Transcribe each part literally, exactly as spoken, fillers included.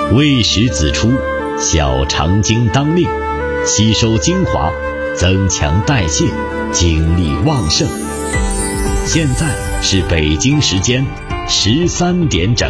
未时子出，小肠经当令，吸收精华，增强代谢，精力旺盛。现在是北京时间十三点整。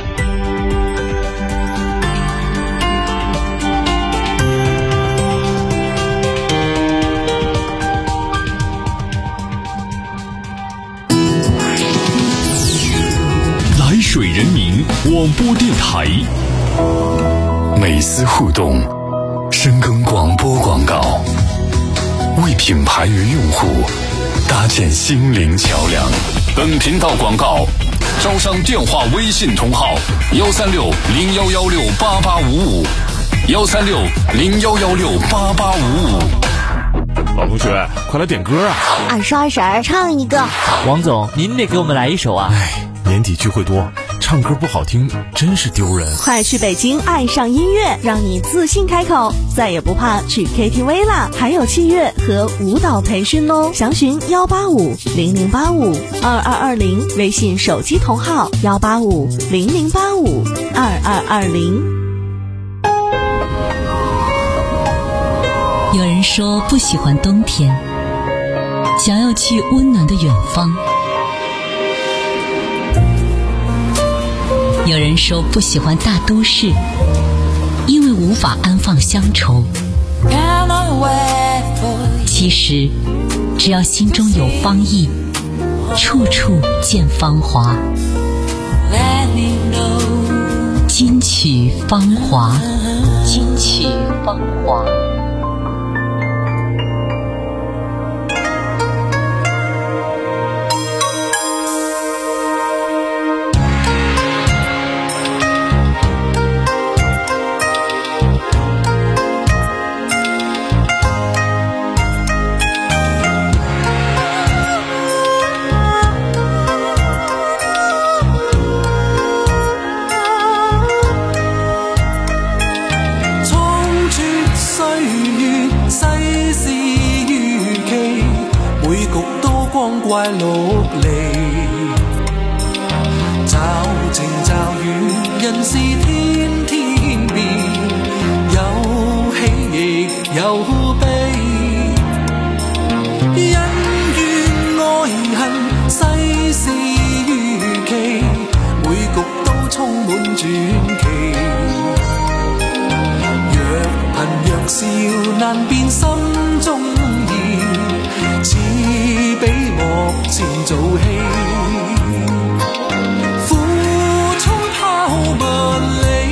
来水人民广播电台， 美思互动，深耕广播广告，为品牌与用户搭建心灵桥梁。 本频道广告招商电话微信同号幺三六零幺幺六八八五五幺三六零幺幺六八八五五。 老同学，快来点歌啊！ 二十二婶唱一个。 王总，您得给我们来一首啊！ 哎，年底聚会多，唱歌不好听真是丢人。 快去北京爱上音乐，让你自信开口，再也不怕去 K T V 啦！还有器乐和舞蹈培训哦，详询幺八五零零八五二二二零，微信手机同号幺八五零零八五二二二零。 有人说不喜欢冬天，想要去温暖的远方。有人说不喜欢大都市，因为无法安放乡愁。其实只要心中有芳意，处处见芳华。金曲芳华，金曲芳华。 怪陸離，驟晴驟雨，人是天天變，有喜亦有悲，恩怨愛恨，世事如棋，每局都充滿傳奇。若貧若笑，難辨心中意，似比幕前做戲，苦衝拋萬里，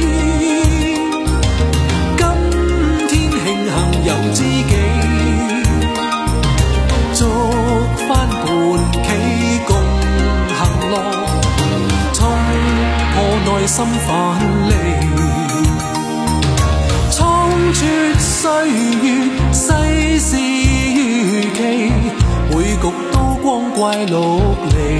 今天慶幸有知己，捉翻盤棋共行樂，衝破內心藩籬，倉促歲月，世事如棋，每局都光怪陸離，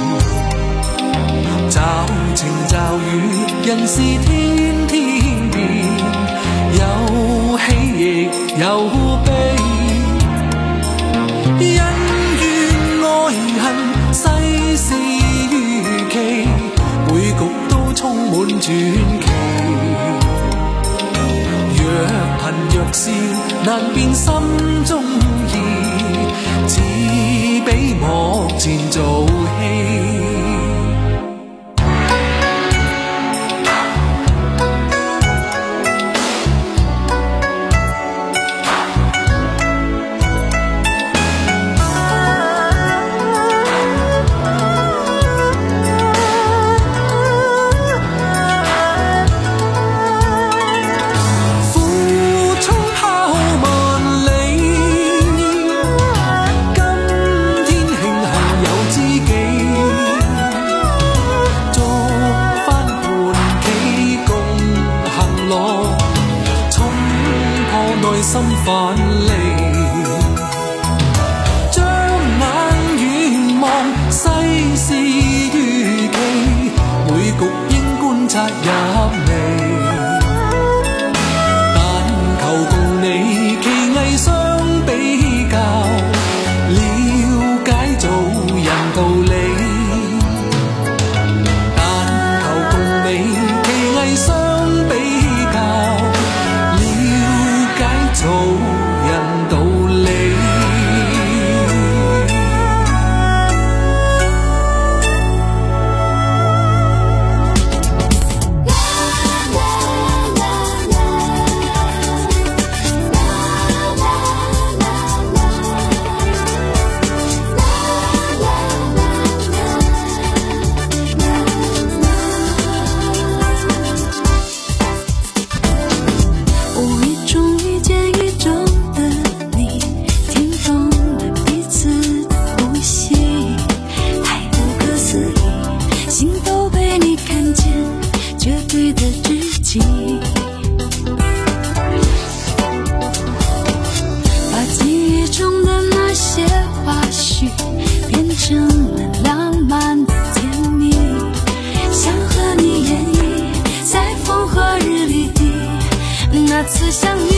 驟晴驟雨，人是天天變，有喜亦有悲，恩怨愛恨，世事如棋，每局都充滿傳奇。若貧若笑，難辨心中意，似比幕前做戲。心藩籬，將眼遠望，世事如棋，每局應觀察入微，但求共你棋藝相比較，了解做人道理，但求共你棋藝相比較。 成了浪漫的甜蜜，想和你演绎在风和日丽的那次相遇。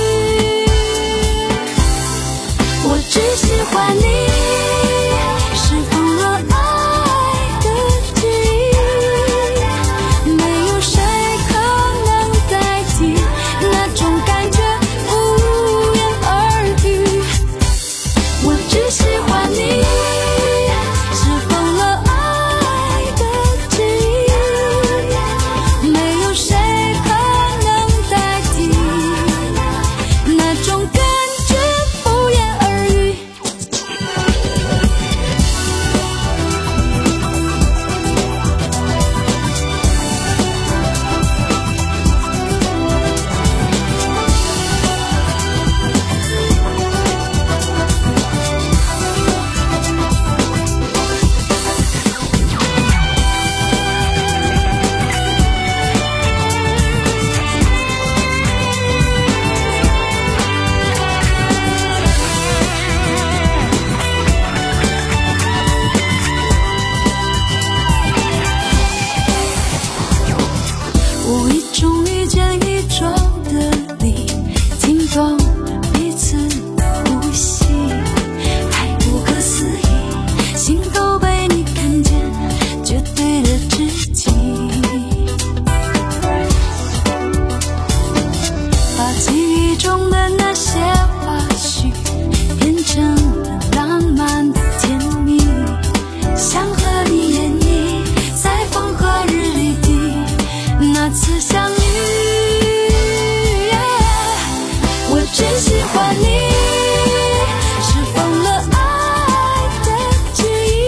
我只喜欢你，是疯了爱的记忆，没有谁可能代替那种感觉，不言而喻。我只喜欢你，是疯了爱的记忆，没有谁可能代替那种感觉，不言而喻。无意中遇见宇宙的你，听懂彼此的呼吸，还不可思议，心都被你看见，绝对的知己。把记忆中的那些花絮变成了浪漫的甜蜜，想和你演绎在风和日丽的那次相遇。我只喜欢你，是疯了爱的记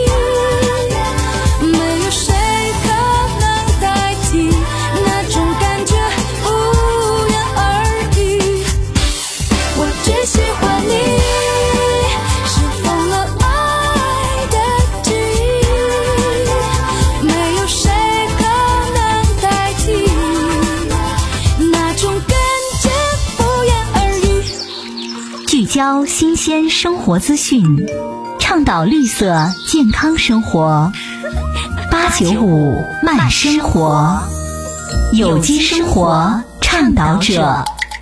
忆，没有谁可能代替那种感觉，不言而喻。我只喜欢你，是疯了爱的记忆，没有谁可能代替那种感觉，不言而喻。 聚焦新鲜生活资讯，倡导绿色健康生活。八九五慢生活，有机生活倡导者。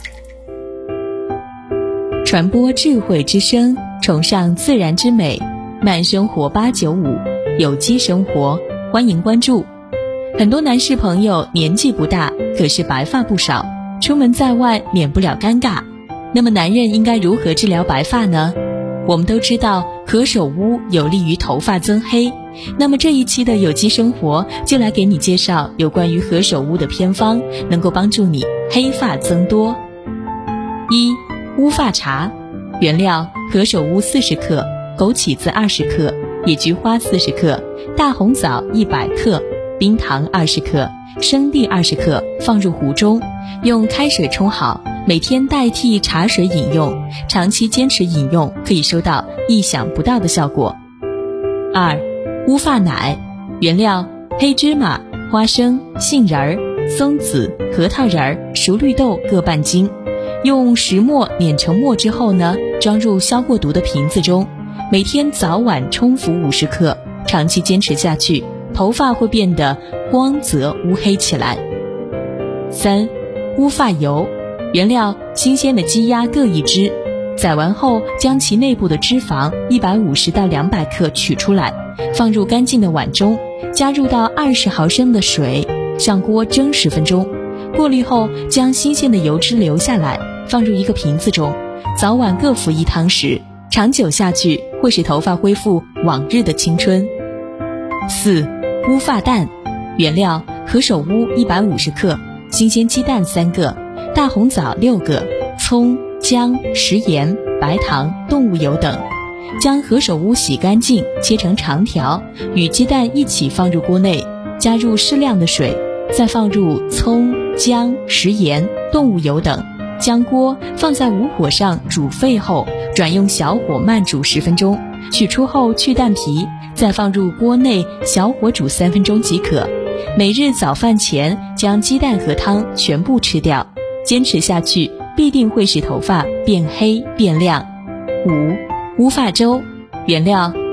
传播智慧之声，崇尚自然之美，慢生活八九五，有机生活，欢迎关注。很多男士朋友年纪不大，可是白发不少，出门在外免不了尴尬。那么男人应该如何治疗白发呢？我们都知道何首乌有利于头发增黑，那么这一期的有机生活就来给你介绍有关于何首乌的偏方，能够帮助你黑发增多。一、乌发茶，原料何首乌四十克，枸杞子二十克，野菊花四十克，大红枣一百克，冰糖二十克，生地二十克，放入壶中，用开水冲好，每天代替茶水饮用，长期坚持饮用，可以收到意想不到的效果。二、乌发奶，原料黑芝麻、花生、杏仁儿、松子、核桃仁儿、熟绿豆各半斤，用石磨碾成沫之后呢，装入消过毒的瓶子中，每天早晚冲服五十克，长期坚持下去，头发会变得光泽乌黑起来。三、乌发油，原料新鲜的鸡鸭各一只，宰完后将其内部的脂肪一百五十到两百克取出来，放入干净的碗中，加入到二十毫升的水，上锅蒸十分钟，过滤后将新鲜的油脂留下来，放入一个瓶子中，早晚各服一汤匙，长久下去会使头发恢复往日的青春。四、乌发蛋，原料何首乌一百五十克，新鲜鸡蛋三个，大红枣六个，葱、姜、食盐、白糖、动物油等。将何首乌洗干净，切成长条，与鸡蛋一起放入锅内，加入适量的水，再放入葱、姜、食盐、动物油等，将锅放在无火上煮沸后，转用小火慢煮十分钟，取出后去蛋皮，再放入锅内小火煮三分钟即可。每日早饭前将鸡蛋和汤全部吃掉，坚持下去必定会使头发变黑变亮。五、乌发粥，原料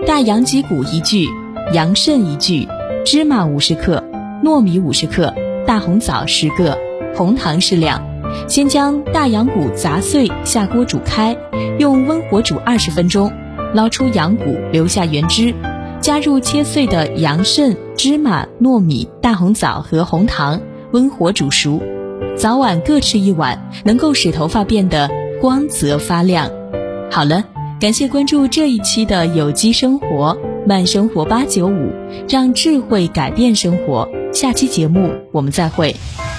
大羊脊骨一具，羊肾一具，芝麻五十克，糯米五十克，大红枣十个，红糖适量。先将大羊骨砸碎下锅煮开，用温火煮二十分钟，捞出羊骨，留下原汁，加入切碎的羊肾、芝麻、糯米、大红枣和红糖，温火煮熟。早晚各吃一碗，能够使头发变得光泽发亮。好了，感谢关注这一期的有机生活慢生活八九五，让智慧改变生活。下期节目我们再会。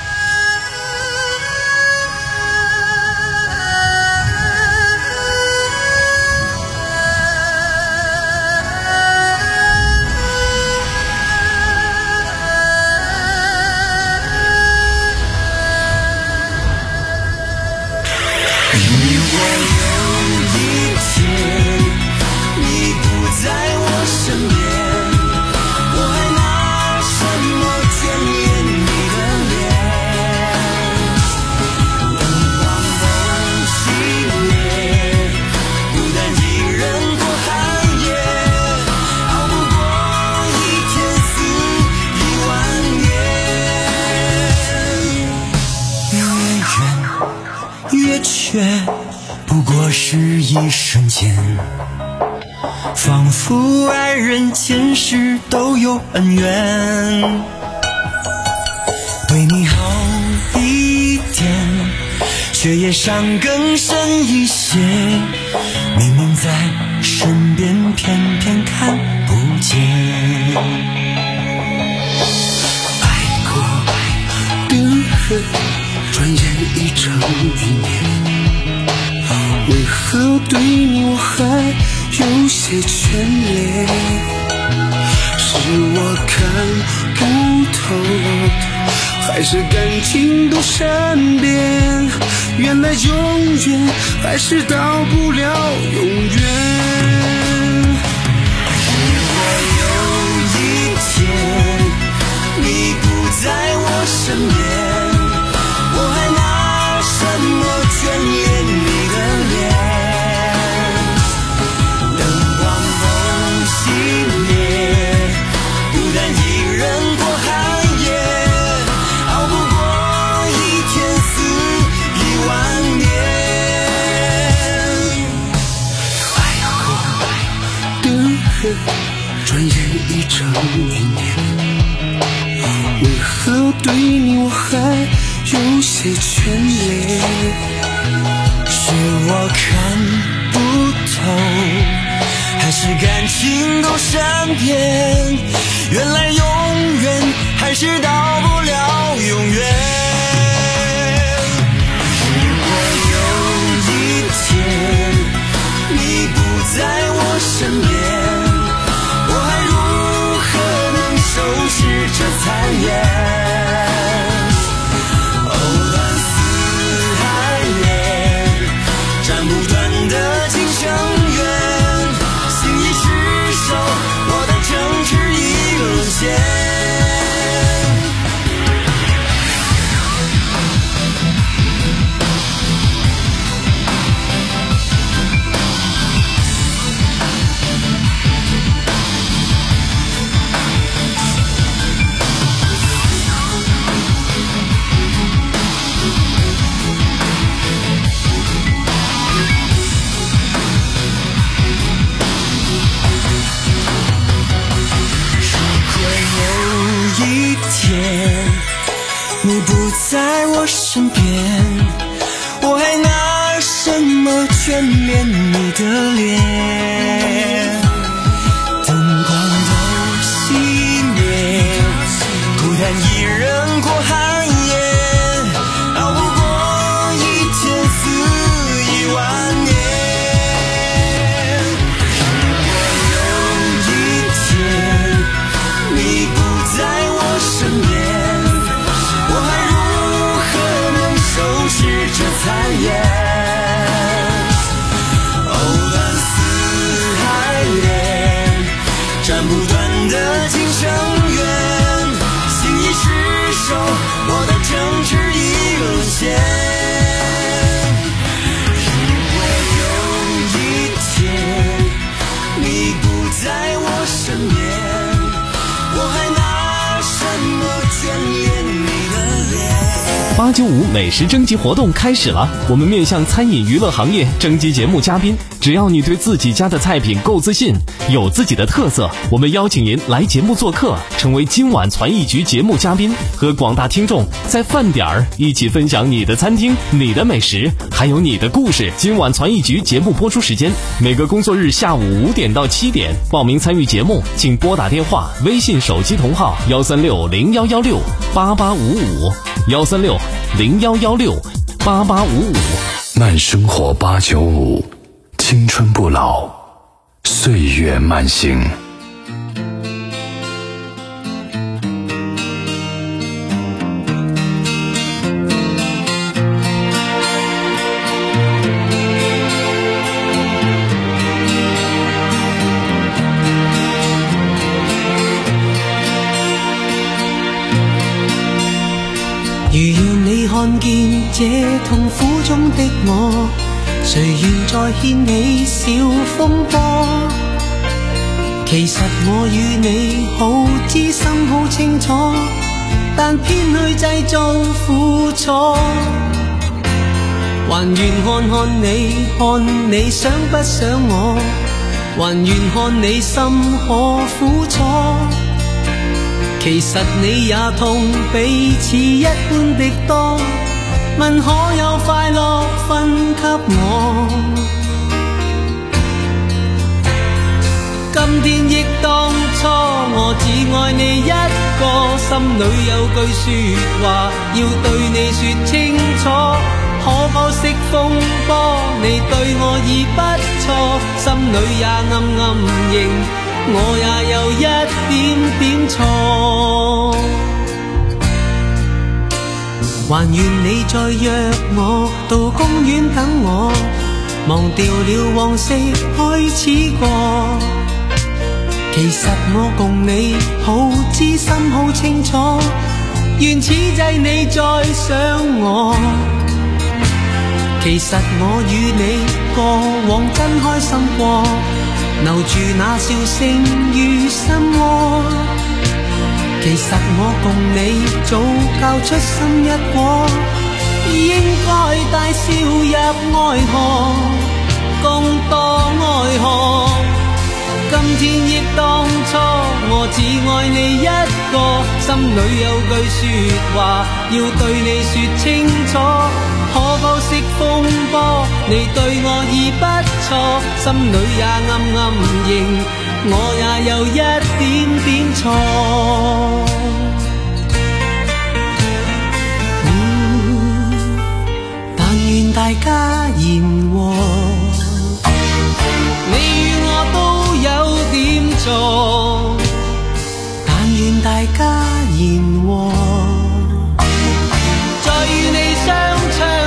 不过是一瞬间，仿佛爱人前世都有恩怨，对你好一点，却也伤更深一些，明明在身边，偏偏看不见。爱过的人转眼已成云烟，为何对你我还有些眷恋？是我看不透，还是感情都善变？原来永远还是到不了永远。如果有一天你不在我身边，我还拿什么眷恋你的脸？灯光风熄灭，孤单一人过寒夜，熬不过一天死一万年。爱过的人转眼已成云烟，为何对你我还有些眷恋？是我看不透，还是感情都善变？原来永远还是到不了永远。如果有一天你不在我身边，我还如何能收拾这残烟？你不在我身边，我还拿什么眷恋你的脸？灯光都熄灭，孤单一人过寒夜，熬不过一天死一万年。如果有一天你不在我身边，这残烟，藕断丝九五美食征集活动开始了，我们面向餐饮娱乐行业征集节目嘉宾，只要你对自己家的菜品够自信，有自己的特色，我们邀请您来节目做客，成为今晚传艺局节目嘉宾，和广大听众在饭点儿一起分享你的餐厅、你的美食，还有你的故事。今晚传艺局节目播出时间每个工作日下午五点到七点，报名参与节目请拨打电话、微信手机同号幺三六零幺幺六八八五五幺三六零幺幺六八八五五。 慢生活八九五，青春不老，岁月慢行。 如讓你看見這痛苦中的我，誰願再掀起小風波？其實我與你好知心好清楚，但偏去製造苦楚。還願看看你，看你想不想我，還願看你心可苦楚。其實你也痛彼此一般的多，問可有快樂分給我？今天憶當初，我只愛你一個，心裏有句說話要對你說清楚。可否熄風波？你對我已不錯，心裏也暗暗認我也有一點點錯。還願你再約我到公園等我，忘掉了往昔開始過。其實我共你好知心好清楚，願此際你再想我。其實我與你過往真開心過，留住那笑聲於心窩。其實我共你早交出心一果，應該帶笑入愛河，共墮愛河。今天憶當初，我只愛你一個，心裏有句說話要對你說清楚。可否熄風波？你對我已不錯，心裏也暗暗認我也有一點點錯。嗯，但願大家言和，你與我都有點錯。但願大家言和，再與你相唱。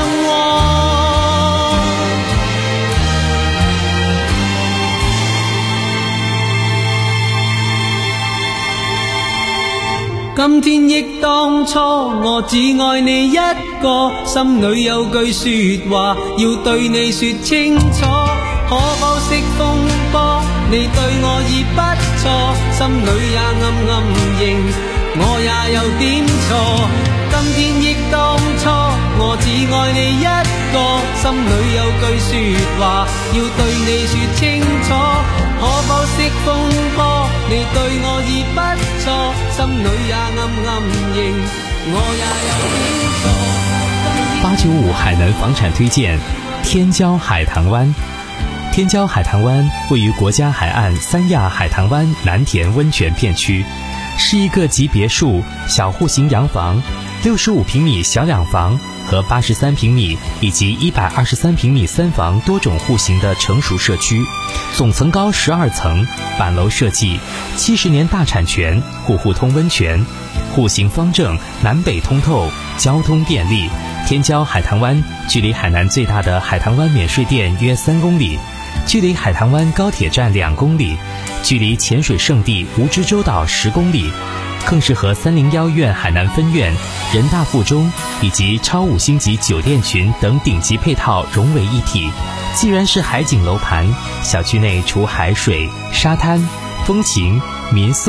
今天憶當初，我只愛你一個，心裏有句說話要對你說清楚。可否熄風波？你對我已不錯，心裏也暗暗認我也有點錯。今天憶當初，我只愛你一個，心裏有句說話要對你說清楚。可否熄風波？你對我已不錯，心裏也暗暗認我也有點錯。 八九五海南房產推薦天骄海棠灣。天骄海棠灣位於國家海岸三亞海棠灣南田溫泉片區，是一個集別墅、小戶型洋房、六十五平米小兩房和八十三平米以及一百二十三平米三房多種戶型的成熟社區，總層高十二層，板樓設計，七十年大產權，戶戶通溫泉，戶型方正，南北通透，交通便利。天骄海棠灣距離海南最大的海棠灣免稅店約三公里，距離海棠灣高鐵站兩公里，距離潛水聖地蜈支洲島十公里，更是和三零幺院海南分院、人大附中以及超五星級酒店群等頂級配套融為一體。既然是海景樓盤，小區內除海水、沙灘、風情、民宿、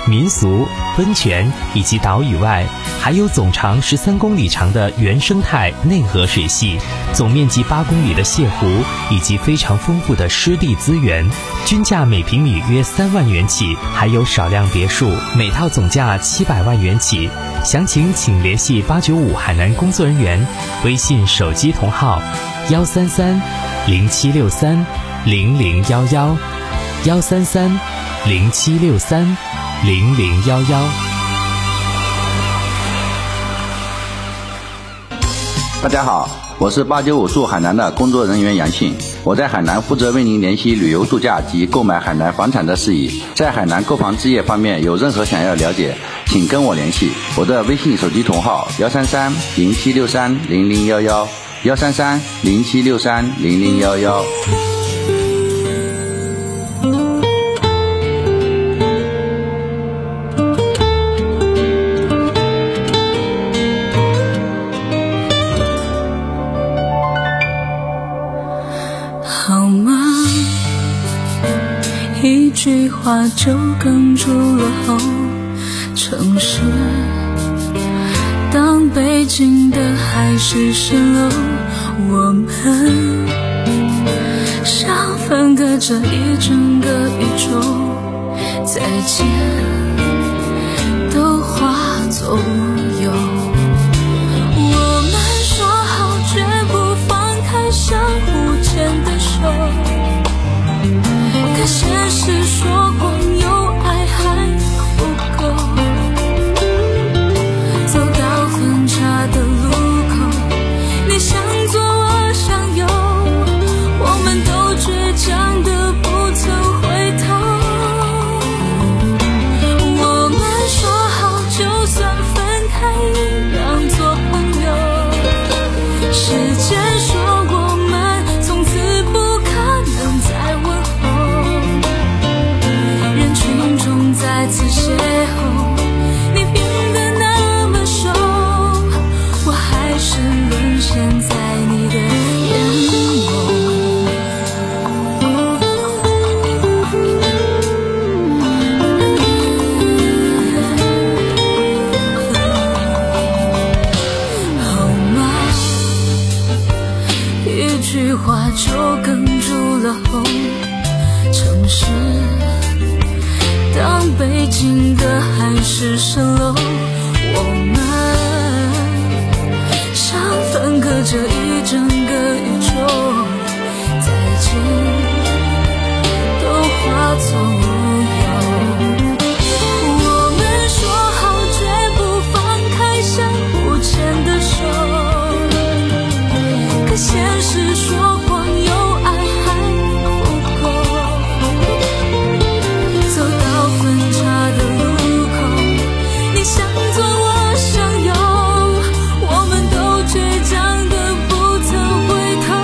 民俗、温泉以及岛屿外，还有总长十三公里长的原生态内河水系，总面积八公里的泻湖，以及非常丰富的湿地资源，均价每平米约三万元起，还有少量别墅，每套总价七百万元起。详情请联系八九五海南工作人员，微信手机同号幺三三零七六三零零幺幺幺三三零七六三零零幺幺。 大家好，我是八九五驻海南的工作人员杨信，我在海南负责为您联系旅游度假及购买海南房产的事宜。在海南购房置业方面有任何想要了解，请跟我联系，我的微信手机同号幺三三零七六三零零幺幺幺三三零七六三零零幺幺。 好吗？一句话就哽住了喉。城市当北京的海市蜃楼，我们像分隔着一整个宇宙，再见都化作无忧。我们说好绝不放开相互牵的手，可现实说光有爱还不够。走到分岔的路口，你想左我想右，我们都倔强的不曾回头。我们说好就算分开一样做朋友，时间说我们从此不可能再问候。人群中再次邂逅，你变得那么瘦，我还是沦陷在你的眼眸。好吗？一句话就哽住了喉。城市当北京的海市蜃楼，我们像分隔着一整个宇宙，再见都化作无忧。我们说好绝不放开相互牵的手，可现实说光有爱还不够。走到分岔的路口，你想左我想右，我们都倔强的不曾回头。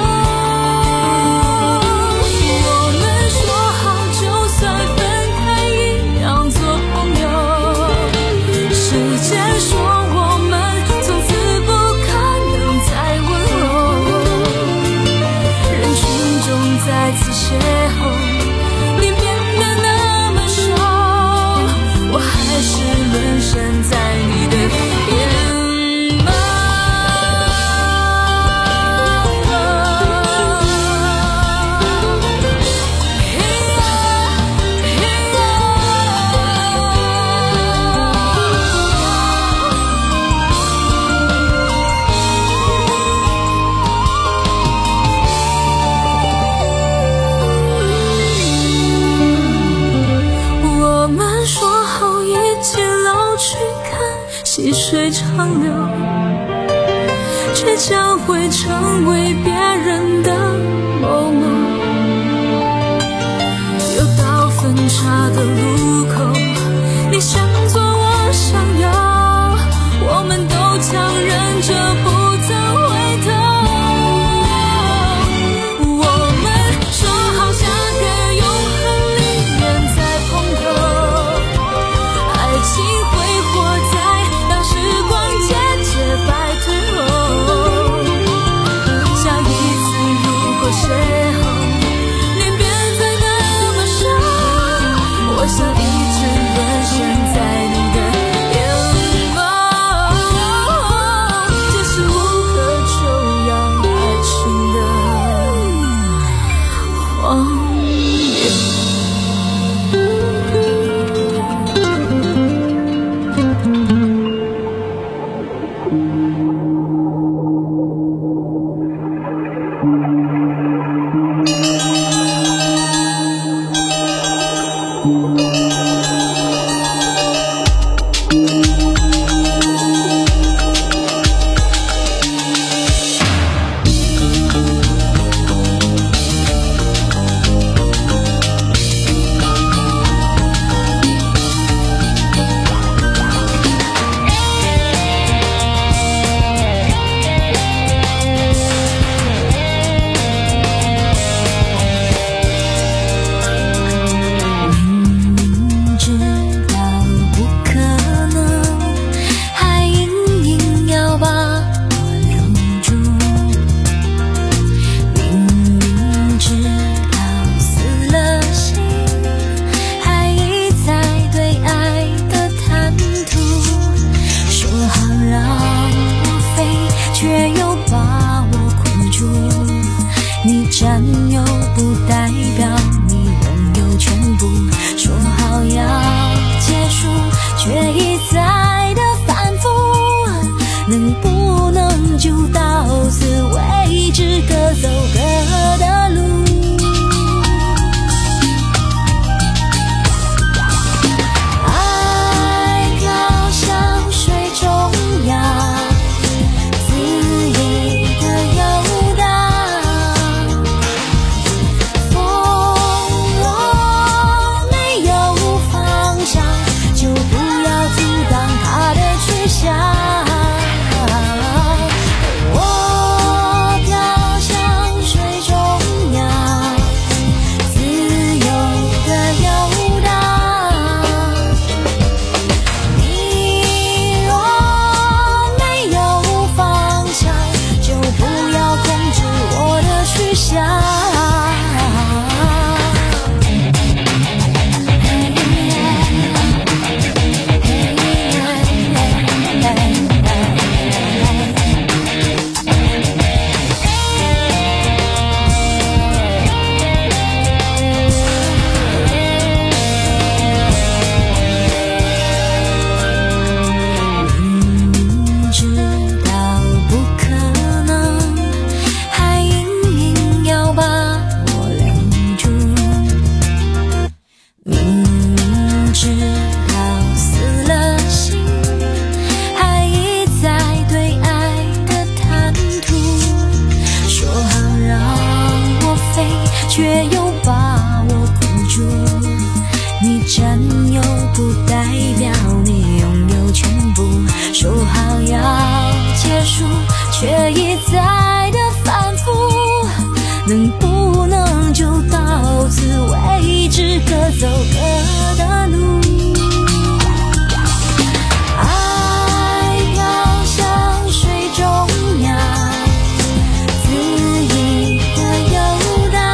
我们说好就算分开一样做朋友，时间说我们从此不可能再问候。人群中再次邂逅，你变得那么瘦，我还是沦陷在你的眼眸。我们说好一起老去看细水长流，却将会成为别人的某某。又到分岔的路口，你想左我想右，我们都强忍着不曾回头。我们说好下个永恒里面再碰头，爱情会活在当时光渐渐败退后。 占有不代表你拥有全部，说好要结束，却一再的反复，能不能就到此为止，各走各的路。爱飘向水中央，恣意的游荡，风若没有方向，就不要阻挡它的去向。却又把我困住，你占有不代表你拥有全部，说好要结束，却一再的反复，能不能就到此为止，各走各的路。爱飘向水中央，恣意的游荡，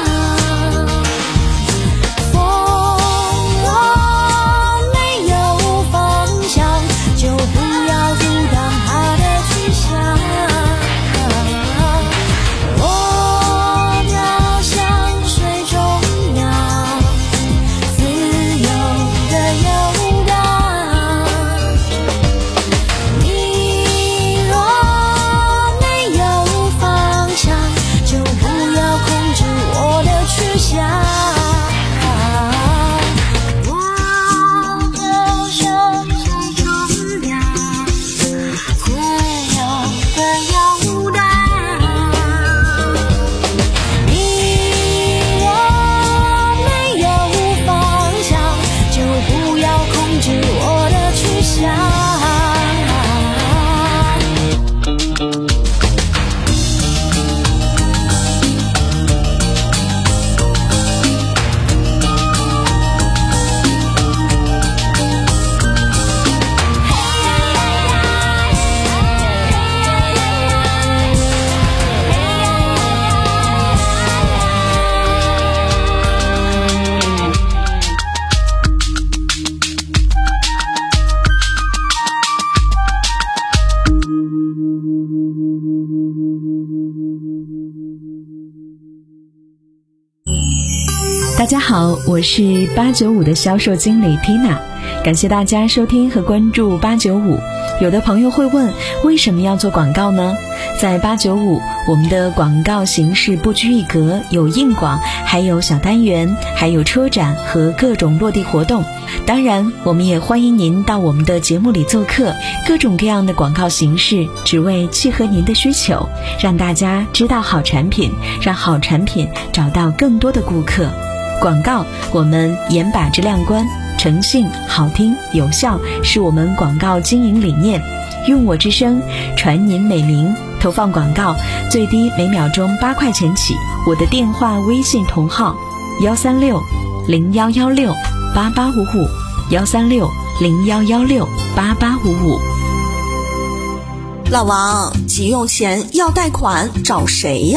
大家好，我是八九五的销售经理 Tina， 感谢大家收听和关注八九五。有的朋友会问，为什么要做广告呢？在八九五，我们的广告形式不拘一格，有硬广，还有小单元，还有车展和各种落地活动。当然，我们也欢迎您到我们的节目里做客，各种各样的广告形式，只为契合您的需求，让大家知道好产品，让好产品找到更多的顾客。广告，我们严把质量关，诚信、好听、有效是我们广告经营理念。用我之声，传您美名。投放广告最低每秒钟八块钱起。我的电话、微信同号：幺三六零幺幺六八八五五，幺三六零幺幺六八八五五。 老王，急用钱要贷款找谁呀？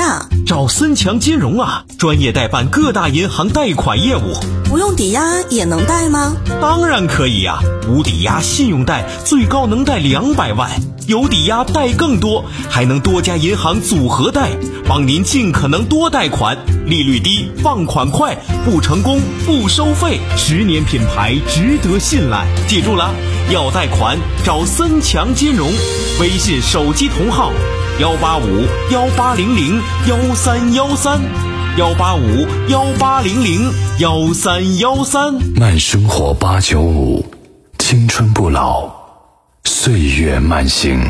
找森强金融啊，专业代办各大银行贷款业务。 不用抵押也能贷吗？ 当然可以呀、啊，无抵押信用贷最高能贷两百万，有抵押贷更多，还能多家银行组合贷，帮您尽可能多贷款，利率低，放款快，不成功不收费，十年品牌值得信赖。记住了，要贷款找森强金融，微信手机同号幺八五幺八零零幺三幺三，幺八五幺八零零幺三幺三。 慢生活八九五，青春不老，岁月慢行。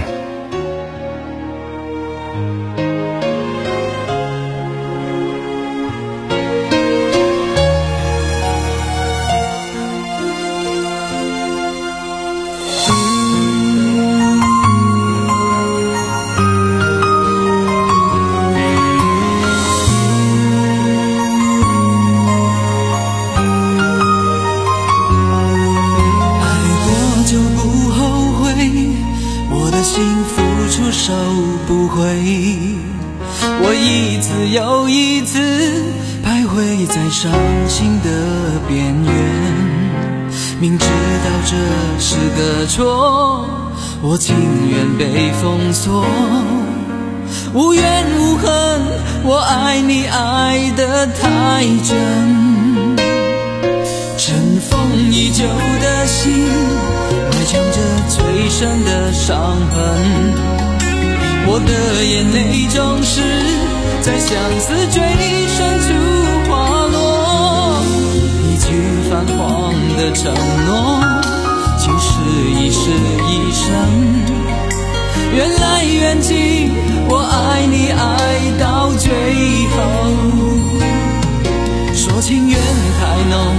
我一次又一次徘徊在伤心的边缘，明知道这是个错，我情愿被封锁。无怨无恨，我爱你爱得太真，尘封已久的心埋藏着最深的伤痕。我的眼泪总是在相思坠深处滑落，一句泛黄的承诺，竟是一世一生。缘来缘去，我爱你爱到最后，说情缘太浓，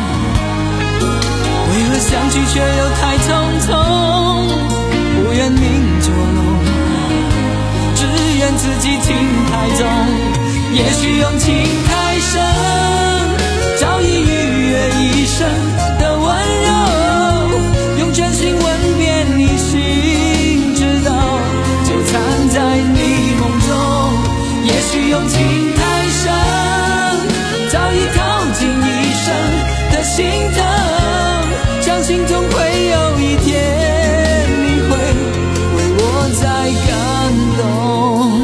为何相聚却又太匆匆？不愿命捉弄，只愿自己情太重，也许用情太深，早已逾越一生的温柔，用真心吻遍你心，直到纠缠在你梦中。也许用情太深，早已靠近一生的心疼，相信总会有一天你会为我再感动。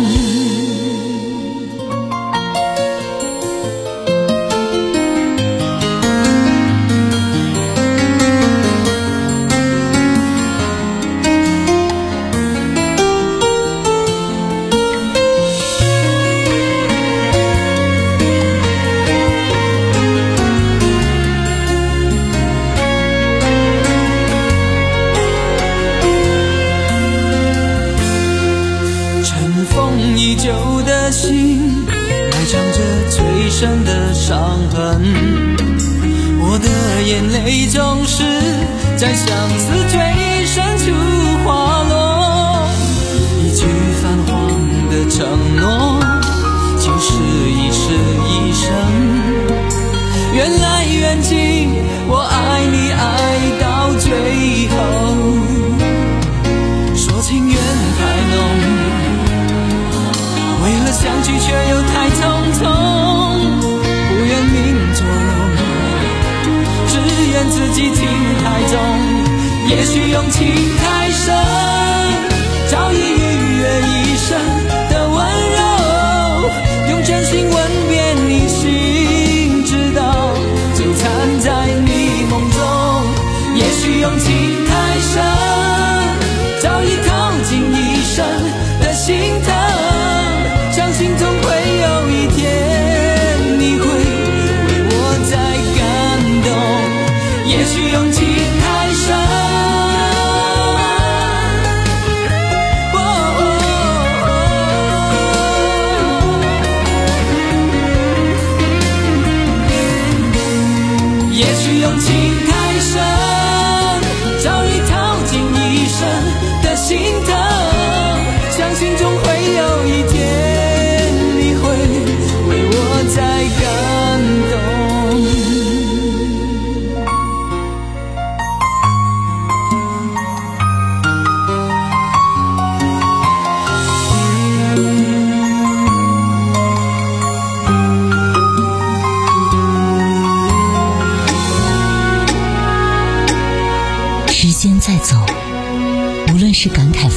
已久的心埋藏着最深的伤痕，我的眼泪总是在相思最深处滑落，一句泛黄的承诺，竟是一世一生。缘来缘去，我爱你爱到最后，说情缘太浓，为何相聚却又太匆匆？不愿命捉弄，只愿自己情太重。也许用情太深，早已逾越一生的温柔，用真心吻遍你心，直到纠缠在你梦中。也许用情太深，早已靠近一生的心疼，相信总会有一天你会为我再感动。也许用情太深，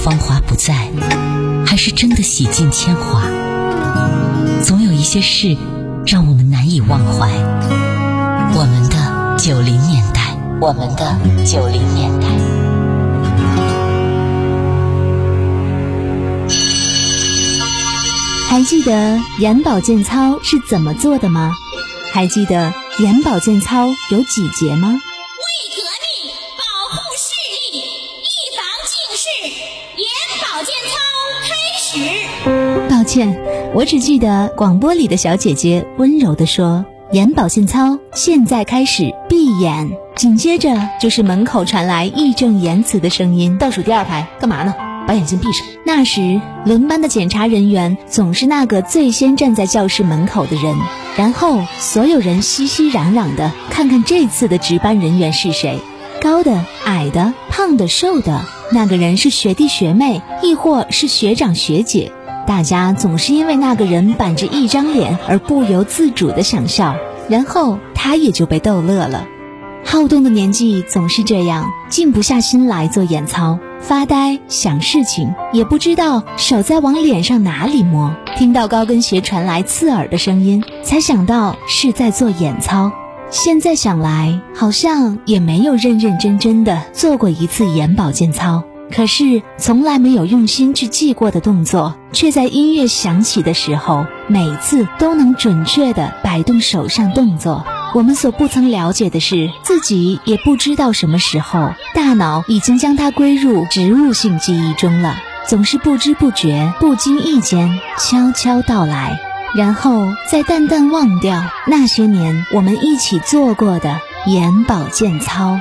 芳华不在，还是真的洗尽铅华？总有一些事让我们难以忘怀。我们的九零年代，我们的九零年代。 还记得眼保健操是怎么做的吗？还记得眼保健操有几节吗？ 为革命保护视力，预防近视，眼保健操开始。 抱歉，我只记得广播里的小姐姐温柔地说，眼保健操现在开始，闭眼。紧接着就是门口传来义正言辞的声音，倒数第二排干嘛呢？把眼睛闭上。那时轮班的检查人员总是那个最先站在教室门口的人，然后所有人熙熙攘攘的看看这次的值班人员是谁，高的、矮的、胖的、瘦的，那个人是学弟学妹，亦或是学长学姐。大家总是因为那个人板着一张脸而不由自主的想笑，然后他也就被逗乐了。好动的年纪总是这样，静不下心来做眼操，发呆想事情，也不知道手在往脸上哪里摸。听到高跟鞋传来刺耳的声音，才想到是在做眼操。现在想来，好像也没有认认真真的做过一次眼保健操，可是从来没有用心去记过的动作，却在音乐响起的时候，每次都能准确地摆动手上动作。我们所不曾了解的是，自己也不知道什么时候，大脑已经将它归入植物性记忆中了，总是不知不觉、不经意间悄悄到来，然后再淡淡忘掉那些年我们一起做过的眼保健操。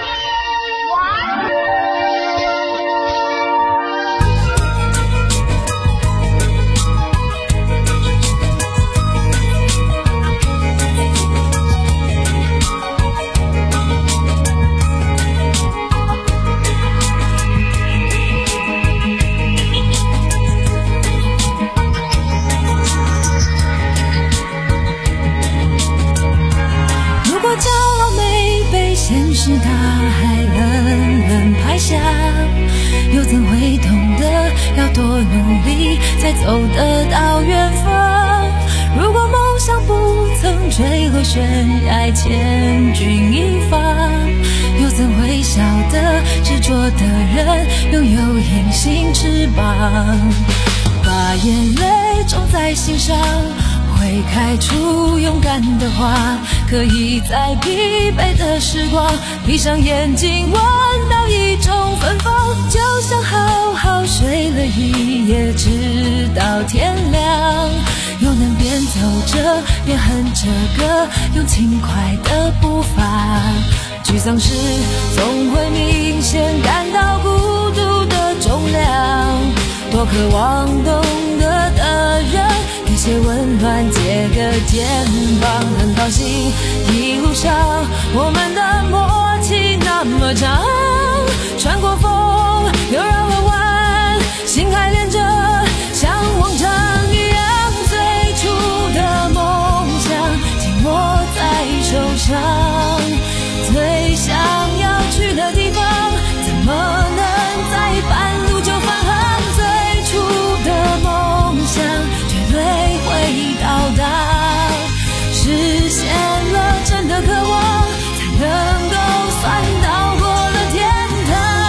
是大海冷冷拍下，又怎会懂得要多努力才走得到远方？如果梦想不曾坠落悬崖千钧一发，又怎会晓得执着的人拥有隐形翅膀？把眼泪种在心上，会开出勇敢的花，可以在疲惫的时光闭上眼睛，闻到一种芬芳，就像好好睡了一夜，直到天亮，又能边走着边哼着歌，用轻快的步伐。沮丧时总会明显感到孤独的重量，多渴望懂得的人给些温暖，借个肩膀，很高兴一路上我们的默契那么长，穿过风又绕了弯，心还连着像往常一样，最初的梦想紧握在手上，最想要去的地方怎么能在半路就返航，最初的梦想绝对会到达，实现了真的渴望，才能够算到过了天堂。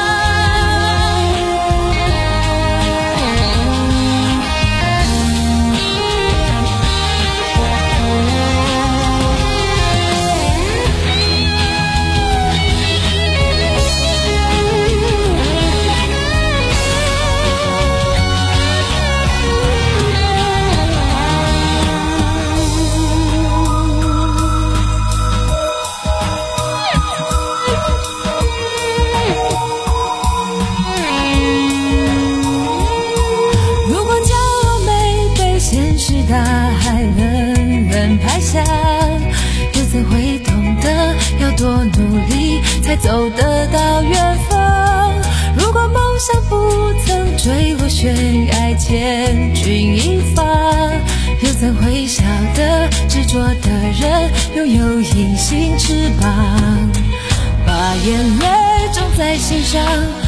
大海冷冷拍下，又怎会懂得要多努力才走得到远方？如果梦想不曾坠落悬崖千钧一发，又怎会晓得执着的人拥有隐形翅膀？把眼泪种在心上，会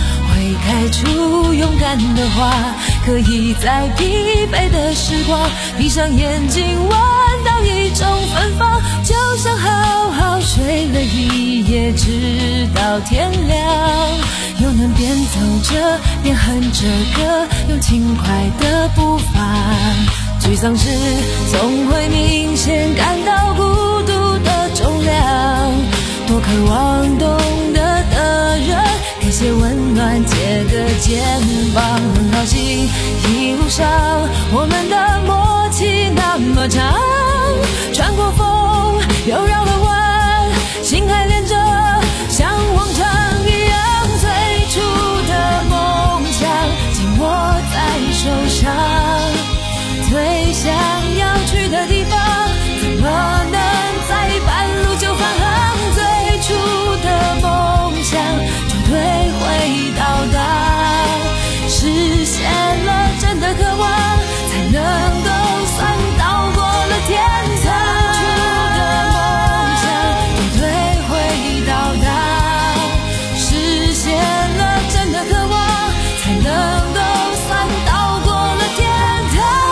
会开出勇敢的花，可以在疲惫的时光闭上眼睛闻到一种芬芳，就像好好睡了一夜直到天亮，又能边走着边哼着歌，用轻快的步伐，沮丧时总会明显感到孤独的重量，多渴望懂得的人给些温暖，借个肩膀，很高兴一路上我们的默契那么长，穿过风又绕了弯，心还连着像往常一样，最初的梦想紧握在手上，最想要去的地方怎么能在半路就返航，最初的梦想绝对会到达，实现了真的渴望才能够算到过了天堂，最初的梦想绝对会到达，实现了真的渴望才能够算到过了天堂。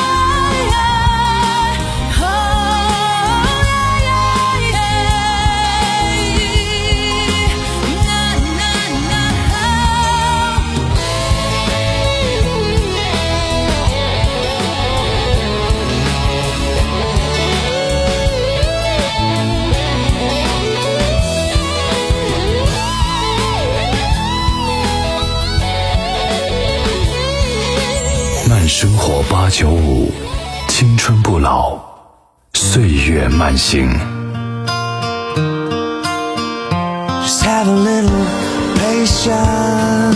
慢生活八九五，青春不老，岁月慢行。 Just have a little patience,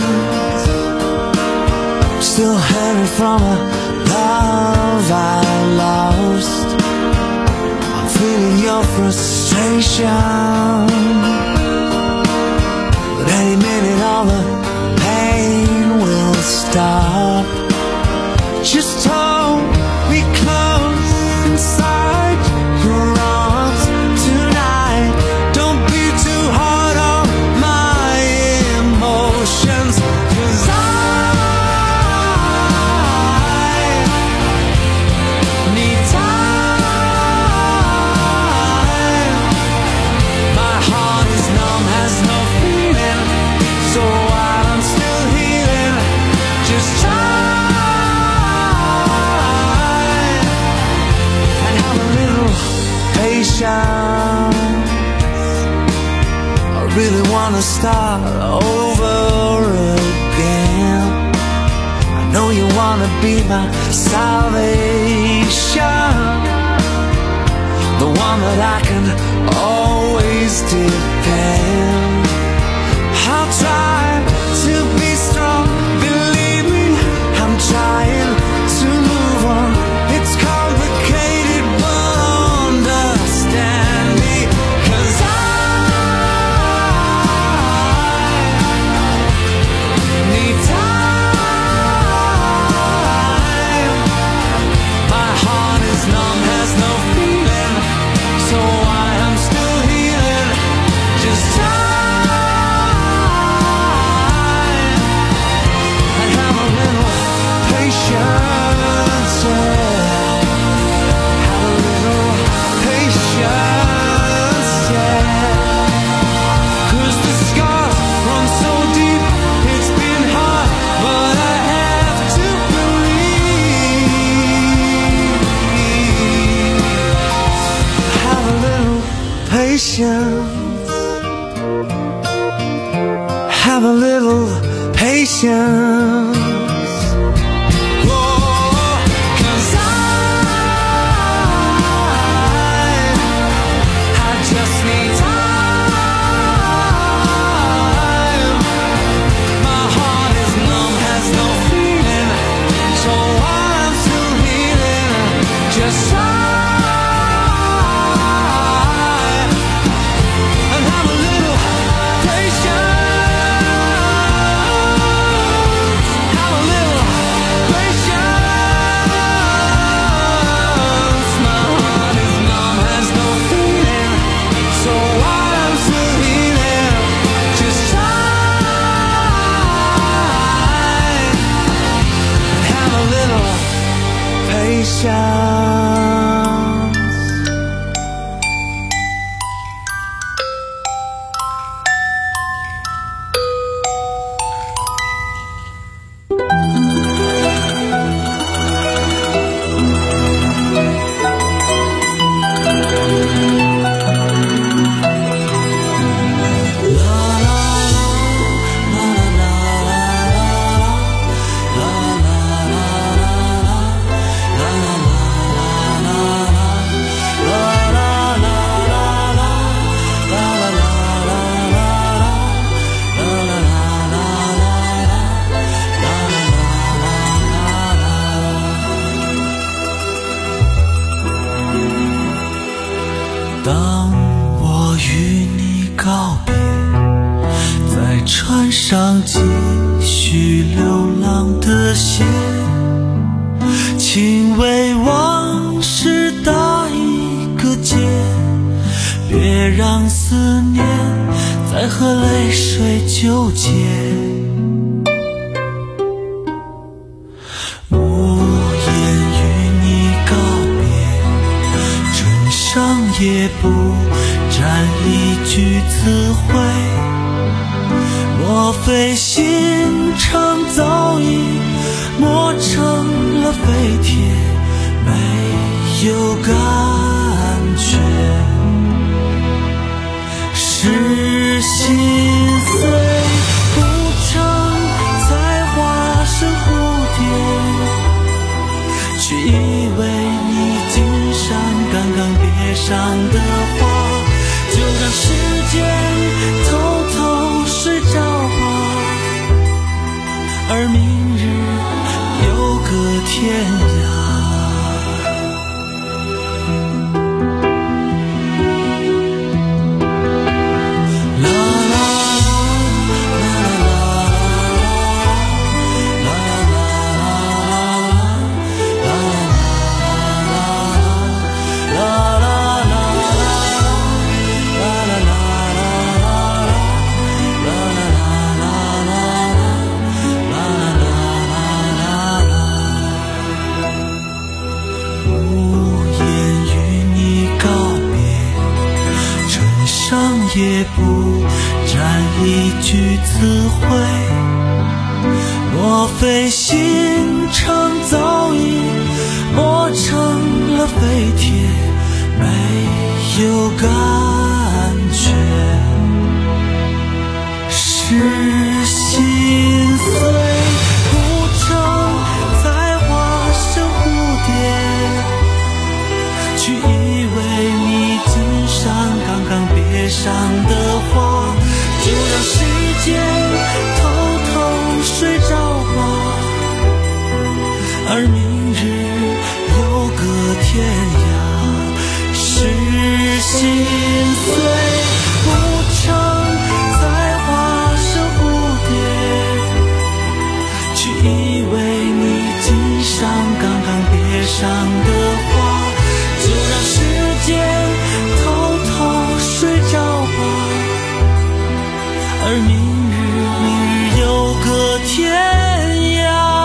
still hanging from a love I lost, I'm feeling your frustration, but any minute all the pain will stop. Just hold me close inside your arms tonight. Don't be too hard on my emotions, 'cause I need time. My heart is numb, has no feeling, so while I'm still healing, just try patience. I really wanna start over again. I know you wanna be my salvation, the one that I can always depend. I'll try to be strong, believe me, I'm trying to move on. It's complicated, but understand me, 'cause I need time. My heart is numb, has no feeling, so I am still healing. Just time and have a little patience, yeah. Have a little patience, yeah. 'Cause the scars run so deep, it's been hard, but I have to believe. Have a little patience, have a little patience. 当我与你告别，在船上继续流浪的鞋，请为往事打一个结，别让思念再和泪水纠结。也不沾一句词汇，莫非心肠早已磨成了废铁，没有感觉，是心碎不成才化成蝴蝶，却以为你肩上刚刚别上的花，就让时间偷偷睡着吧，而明日有个天涯。也不沾一句词汇，莫非心肠早已磨成了废铁，没有感觉，是心碎不成才化成蝴蝶，却以为你肩上刚刚别上的花，就让时间偷偷睡着吧，而明日有个天涯，是心碎不成才化成蝴蝶，却以为你肩上刚刚别上的花，就让时间偷偷睡着吧，而明日明日有个天涯。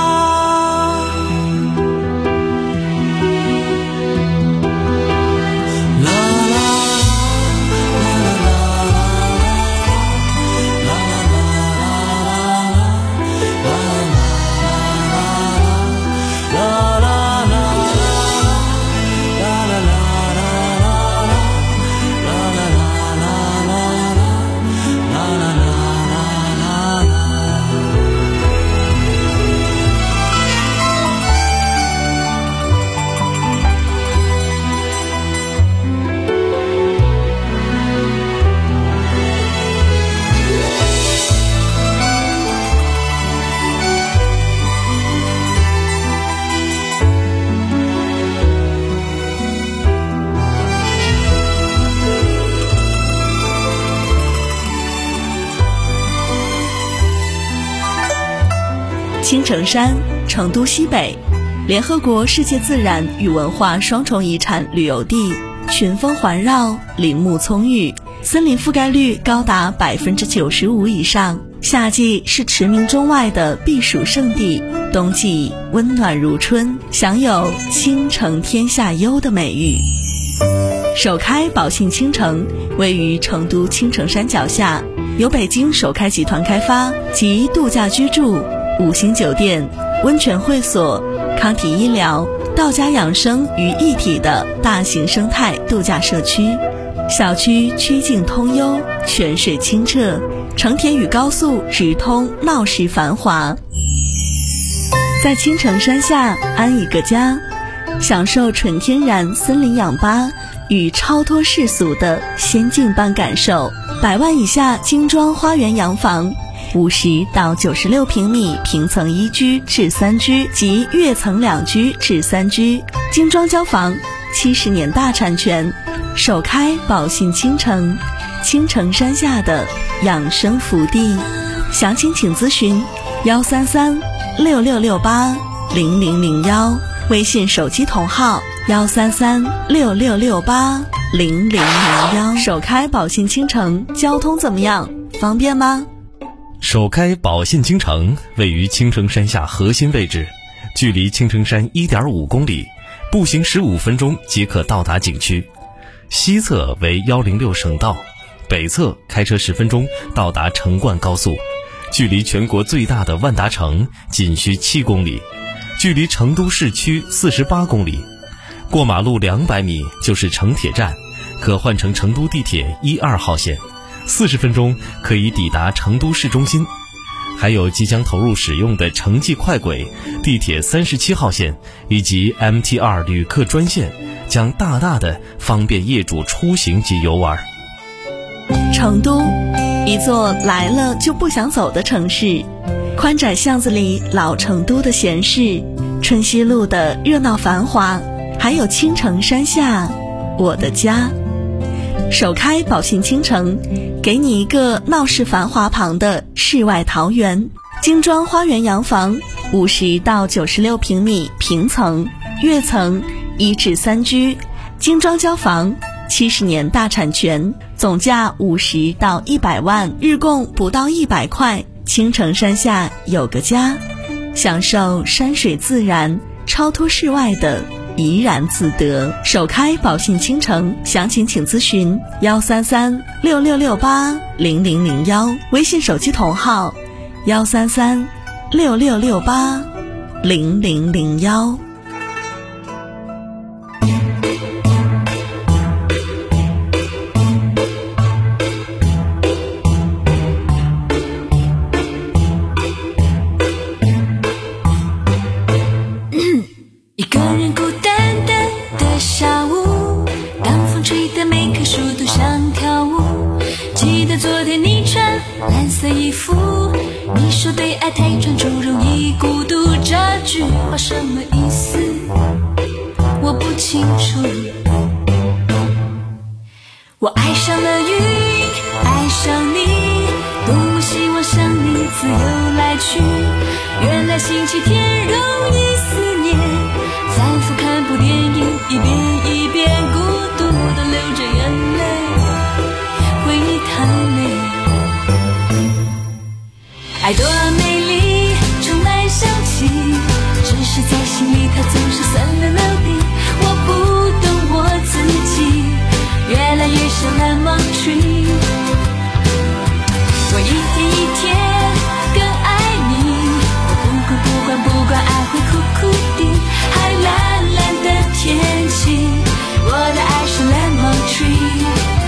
青城山，成都西北，联合国世界自然与文化双重遗产旅游地，群峰环绕，林木葱郁，森林覆盖率高达百分之九十五以上。夏季是驰名中外的避暑胜地，冬季温暖如春，享有青城天下优的美誉。首开宝信青城位于成都青城山脚下，由北京首开集团开发，集度假居住、五星酒店、温泉会所、康体医疗、道家养生于一体的大型生态度假社区。小区曲径通幽，泉水清澈，城铁与高速直通，闹市繁华。在青城山下安一个家，享受纯天然森林氧吧与超脱世俗的仙境般感受。百万以下精装花园洋房，五十到九十六平米平层一居至三居及跃层两居至三居，精装交房七十年大产权，首开宝信倾城，倾城山下的养生福地。详情请咨询幺三三六六六八零零零幺，微信手机同号幺三三六六六八零零零幺。首开宝信倾城，交通怎么样？方便吗？ 首开宝信倾城位于青城山下核心位置，距离青城山 一点五公里，步行十五分钟即可到达景区。西侧为一零六省道，北侧开车十分钟到达成灌高速，距离全国最大的万达城仅需七公里，距离成都市区四十八公里。过马路两百米就是成铁站，可换乘成都地铁一二号线，四十分钟可以抵达成都市中心。还有即将投入使用的城际快轨、地铁三十七号线以及 M T 二 旅客专线，将大大的方便业主出行及游玩。 成都，一座来了就不想走的城市，宽窄巷子里老成都的闲适，春熙路的热闹繁华，还有青城山下我的家。首开宝信倾城，给你一个闹市繁华旁的世外桃源。精装花园洋房，五十到九十六平米平层，跃层一至三居，精装交房，七十年大产权，总价五十到一百万，日供不到一百块。青城山下有个家，享受山水自然，超脱世外的怡然自得。首开宝信倾城，详情请咨询幺三三六六六八零零零幺，微信手机同号幺三三六六六八零零零幺。 一个人孤单单的下午，当风吹得每棵树都想跳舞。记得昨天你穿蓝色衣服，你说对爱太专注容易孤独，这句话什么意思？我不清楚。我爱上了云，爱上你，多么希望像你自由来去。原来星期天容易思念，反复看部电影，一遍一遍孤独地流着眼泪，回忆太累。爱多美丽，充满香气，只是在心里它总是酸溜溜的。我不懂我自己，越来越像蓝芒tree。我一天一天更爱你，我不管不管不管爱会苦苦的，还蓝蓝的天气，我的爱是 lemon tree。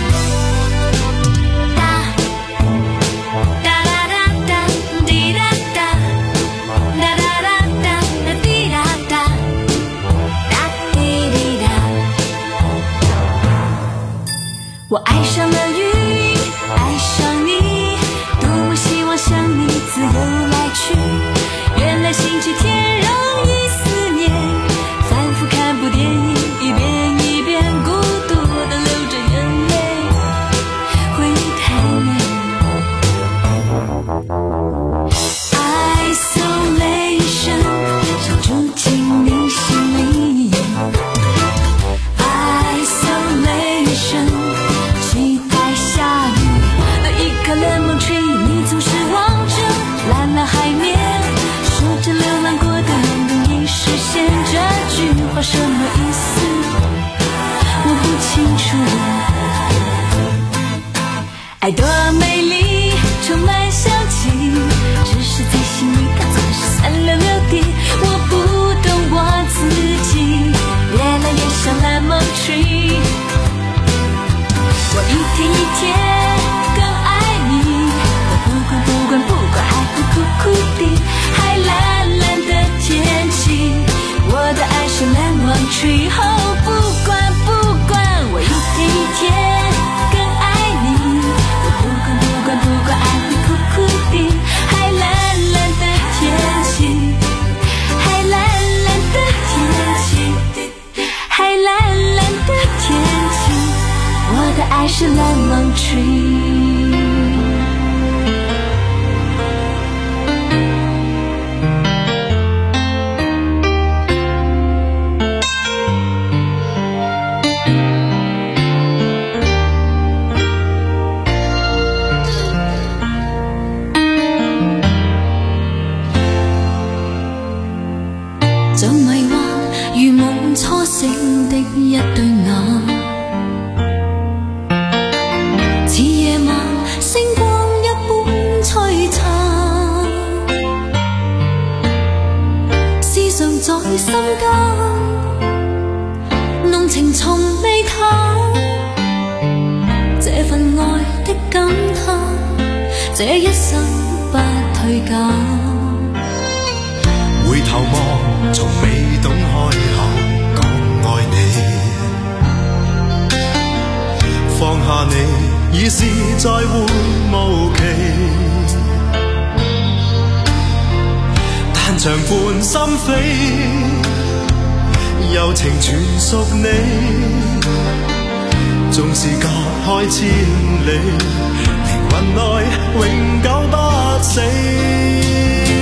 哒哒哒哒哒滴哒哒，哒哒哒哒哒滴哒哒，哒滴滴哒。我爱上了云，爱上你，多么希望像你自由来去。原来星期天容易思念，反复看部电影，一遍一遍孤独地流着眼泪，回忆太累。Isolation 想住进你心里， Isolation 期待下雨的一颗 lemon tree， 你总是望着蓝蓝海面，说着流浪过的容易实现，这句话什么意思？我不清楚。爱多美丽，充满香气，只是在心里它总是酸溜溜的。我不懂我自己，越来越像 lemon tree。 我一天一天更爱你，我不管不管不管爱会苦苦的，还蓝蓝的天气，我的爱是 lemon tree。 哦，不管不管，我一天一天更爱你，我不管不是浪浪 tree。像迷幻如夢初醒的一對眼，似夜晚星光一般璀璨，思想在心間，濃情從未淡，這份愛的感嘆，這一生不退減。 回頭望，從未懂開口講愛你，放下你已是再會無期，但長伴心扉，柔情全屬你，縱是隔開千里，靈魂內永久不死。